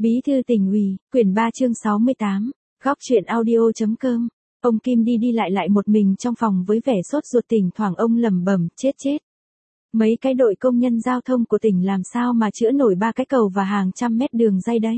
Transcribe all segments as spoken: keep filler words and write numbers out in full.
Bí thư tỉnh ủy, quyển ba chương sáu mươi tám, góc chuyện audio.com. Ông Kim đi đi lại lại một mình trong phòng với vẻ sốt ruột, thỉnh thoảng ông lẩm bẩm, chết chết. Mấy cái đội công nhân giao thông của tỉnh làm sao mà chữa nổi ba cái cầu và hàng trăm mét đường ray đây.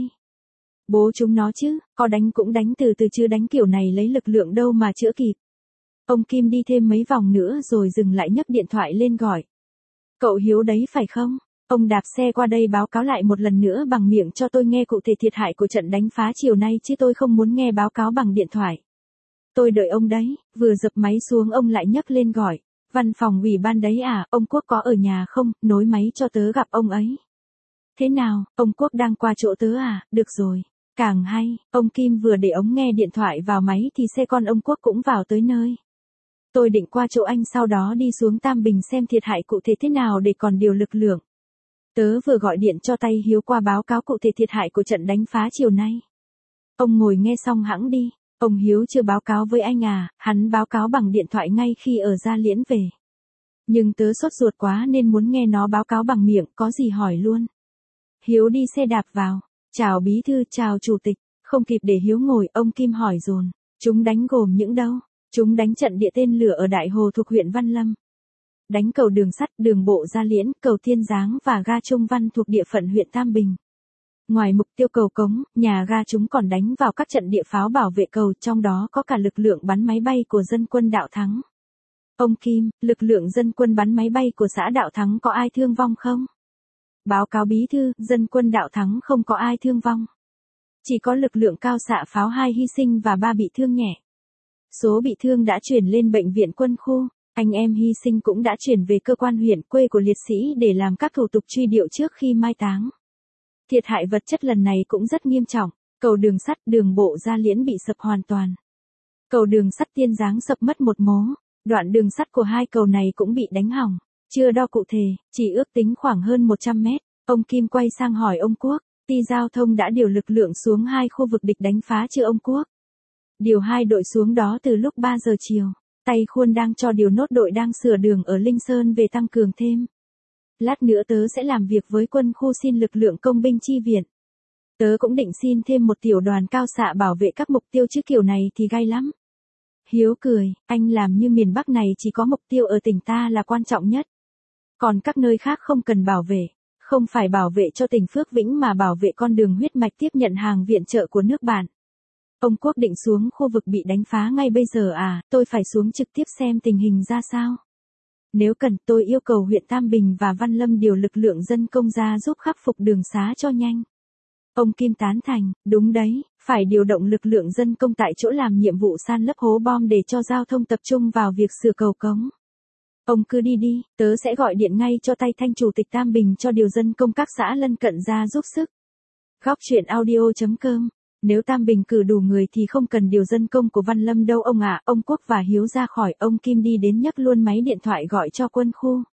Bố chúng nó chứ, có đánh cũng đánh từ từ chứ đánh kiểu này lấy lực lượng đâu mà chữa kịp. Ông Kim đi thêm mấy vòng nữa rồi dừng lại nhấc điện thoại lên gọi. Cậu Hiếu đấy phải không? Ông đạp xe qua đây báo cáo lại một lần nữa bằng miệng cho tôi nghe cụ thể thiệt hại của trận đánh phá chiều nay chứ tôi không muốn nghe báo cáo bằng điện thoại. Tôi đợi ông đấy, vừa dập máy xuống ông lại nhấc lên gọi. Văn phòng ủy ban đấy à, ông Quốc có ở nhà không, nối máy cho tớ gặp ông ấy. Thế nào, ông Quốc đang qua chỗ tớ à, được rồi. Càng hay, ông Kim vừa để ống nghe điện thoại vào máy thì xe con ông Quốc cũng vào tới nơi. Tôi định qua chỗ anh sau đó đi xuống Tam Bình xem thiệt hại cụ thể thế nào để còn điều lực lượng. Tớ vừa gọi điện cho tay Hiếu qua báo cáo cụ thể thiệt hại của trận đánh phá chiều nay. Ông ngồi nghe xong hẵng đi, ông Hiếu chưa báo cáo với anh à, hắn báo cáo bằng điện thoại ngay khi ở Gia Liễn về. Nhưng tớ sốt ruột quá nên muốn nghe nó báo cáo bằng miệng, có gì hỏi luôn. Hiếu đi xe đạp vào, chào bí thư, chào chủ tịch, không kịp để Hiếu ngồi, ông Kim hỏi dồn, chúng đánh gồm những đâu? Chúng đánh trận địa tên lửa ở Đại Hồ thuộc huyện Văn Lâm. Đánh cầu đường sắt, đường bộ Gia Liễn, cầu Thiên Giáng và ga Trung Văn thuộc địa phận huyện Tam Bình. Ngoài mục tiêu cầu cống, nhà ga chúng còn đánh vào các trận địa pháo bảo vệ cầu, trong đó có cả lực lượng bắn máy bay của dân quân Đạo Thắng. Ông Kim, lực lượng dân quân bắn máy bay của xã Đạo Thắng có ai thương vong không? Báo cáo bí thư, dân quân Đạo Thắng không có ai thương vong. Chỉ có lực lượng cao xạ pháo hai hy sinh và ba bị thương nhẹ. Số bị thương đã chuyển lên bệnh viện quân khu, anh em hy sinh cũng đã chuyển về cơ quan huyện quê của liệt sĩ để làm các thủ tục truy điệu trước khi mai táng. Thiệt hại vật chất lần này cũng rất nghiêm trọng, cầu đường sắt, đường bộ Gia Liễn bị sập hoàn toàn. Cầu đường sắt Thiên Giáng sập mất một mố, đoạn đường sắt của hai cầu này cũng bị đánh hỏng, chưa đo cụ thể, chỉ ước tính khoảng hơn một trăm mét. Ông Kim quay sang hỏi ông Quốc, ty giao thông đã điều lực lượng xuống hai khu vực địch đánh phá chưa ông Quốc? Điều hai đội xuống đó từ lúc ba giờ chiều. Tay Khuôn đang cho điều nốt đội đang sửa đường ở Linh Sơn về tăng cường thêm. Lát nữa tớ sẽ làm việc với quân khu xin lực lượng công binh chi viện. Tớ cũng định xin thêm một tiểu đoàn cao xạ bảo vệ các mục tiêu chứ kiểu này thì gai lắm. Hiếu cười, anh làm như miền Bắc này chỉ có mục tiêu ở tỉnh ta là quan trọng nhất. Còn các nơi khác không cần bảo vệ. Không phải bảo vệ cho tỉnh Phước Vĩnh mà bảo vệ con đường huyết mạch tiếp nhận hàng viện trợ của nước bạn. Ông Quốc định xuống khu vực bị đánh phá ngay bây giờ à, tôi phải xuống trực tiếp xem tình hình ra sao. Nếu cần tôi yêu cầu huyện Tam Bình và Văn Lâm điều lực lượng dân công ra giúp khắc phục đường xá cho nhanh. Ông Kim tán thành, đúng đấy, phải điều động lực lượng dân công tại chỗ làm nhiệm vụ san lấp hố bom để cho giao thông tập trung vào việc sửa cầu cống. Ông cứ đi đi, tớ sẽ gọi điện ngay cho tay Thanh chủ tịch Tam Bình cho điều dân công các xã lân cận ra giúp sức. Góc chuyện audio.com. Nếu Tam Bình cử đủ người thì không cần điều dân công của Văn Lâm đâu ông ạ. Ông Quốc và Hiếu ra khỏi, ông Kim đi đến nhấc luôn máy điện thoại gọi cho quân khu.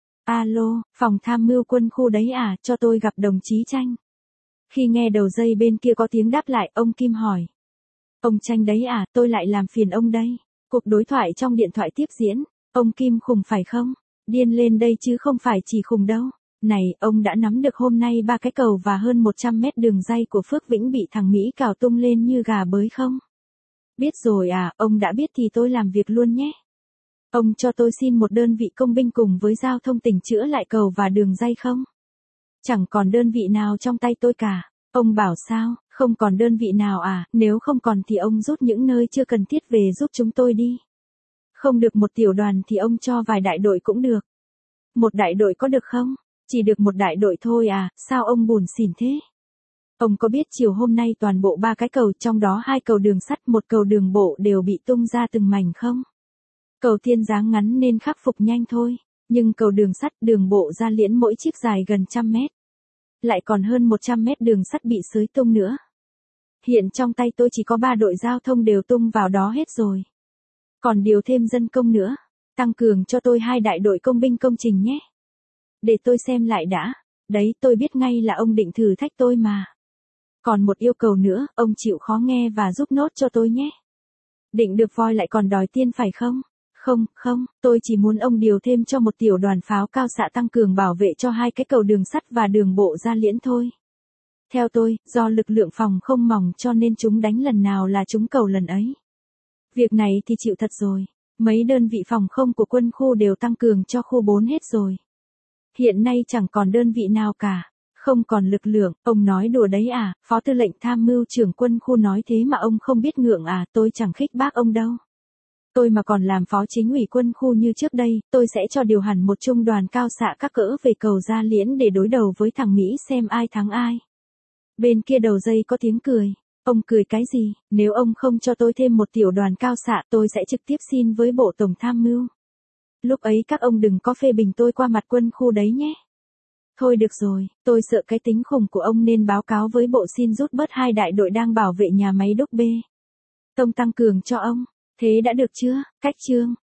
Alo, phòng tham mưu quân khu đấy à, cho tôi gặp đồng chí Tranh. Khi nghe đầu dây bên kia có tiếng đáp lại, ông Kim hỏi. Ông Tranh đấy à, tôi lại làm phiền ông đây. Cuộc đối thoại trong điện thoại tiếp diễn. Ông Kim khùng phải không? Điên lên đây chứ không phải chỉ khùng đâu. Này, ông đã nắm được hôm nay ba cái cầu và hơn một trăm mét đường ray của Phước Vĩnh bị thằng Mỹ cào tung lên như gà bới không? Biết rồi à, ông đã biết thì tôi làm việc luôn nhé. Ông cho tôi xin một đơn vị công binh cùng với giao thông tỉnh chữa lại cầu và đường ray không? Chẳng còn đơn vị nào trong tay tôi cả. Ông bảo sao, không còn đơn vị nào à, nếu không còn thì ông rút những nơi chưa cần thiết về giúp chúng tôi đi. Không được một tiểu đoàn thì ông cho vài đại đội cũng được. Một đại đội có được không? Chỉ được một đại đội thôi à, sao ông buồn xỉn thế? Ông có biết chiều hôm nay toàn bộ ba cái cầu, trong đó hai cầu đường sắt, một cầu đường bộ đều bị tung ra từng mảnh không? Cầu Thiên Giáng ngắn nên khắc phục nhanh thôi, nhưng cầu đường sắt, đường bộ Gia Liễn mỗi chiếc dài gần trăm mét. Lại còn hơn một trăm mét đường sắt bị xới tung nữa. Hiện trong tay tôi chỉ có ba đội giao thông đều tung vào đó hết rồi. Còn điều thêm dân công nữa, tăng cường cho tôi hai đại đội công binh công trình nhé. Để tôi xem lại đã. Đấy, tôi biết ngay là ông định thử thách tôi mà. Còn một yêu cầu nữa, ông chịu khó nghe và giúp nốt cho tôi nhé. Định được voi lại còn đòi tiên phải không? Không, không, tôi chỉ muốn ông điều thêm cho một tiểu đoàn pháo cao xạ tăng cường bảo vệ cho hai cái cầu đường sắt và đường bộ Gia Liễn thôi. Theo tôi, do lực lượng phòng không mỏng cho nên chúng đánh lần nào là chúng cầu lần ấy. Việc này thì chịu thật rồi. Mấy đơn vị phòng không của quân khu đều tăng cường cho khu bốn hết rồi. Hiện nay chẳng còn đơn vị nào cả. Không còn lực lượng, ông nói đùa đấy à, Phó Tư lệnh Tham mưu trưởng quân khu nói thế mà ông không biết ngượng à, tôi chẳng khích bác ông đâu. Tôi mà còn làm phó chính ủy quân khu như trước đây, tôi sẽ cho điều hẳn một trung đoàn cao xạ các cỡ về cầu Gia Liễn để đối đầu với thằng Mỹ xem ai thắng ai. Bên kia đầu dây có tiếng cười. Ông cười cái gì, nếu ông không cho tôi thêm một tiểu đoàn cao xạ tôi sẽ trực tiếp xin với Bộ Tổng Tham mưu. Lúc ấy các ông đừng có phê bình tôi qua mặt quân khu đấy nhé. Thôi được rồi, tôi sợ cái tính khủng của ông nên báo cáo với bộ xin rút bớt hai đại đội đang bảo vệ nhà máy đúc B. Tông tăng cường cho ông, thế đã được chưa, Cách Trương?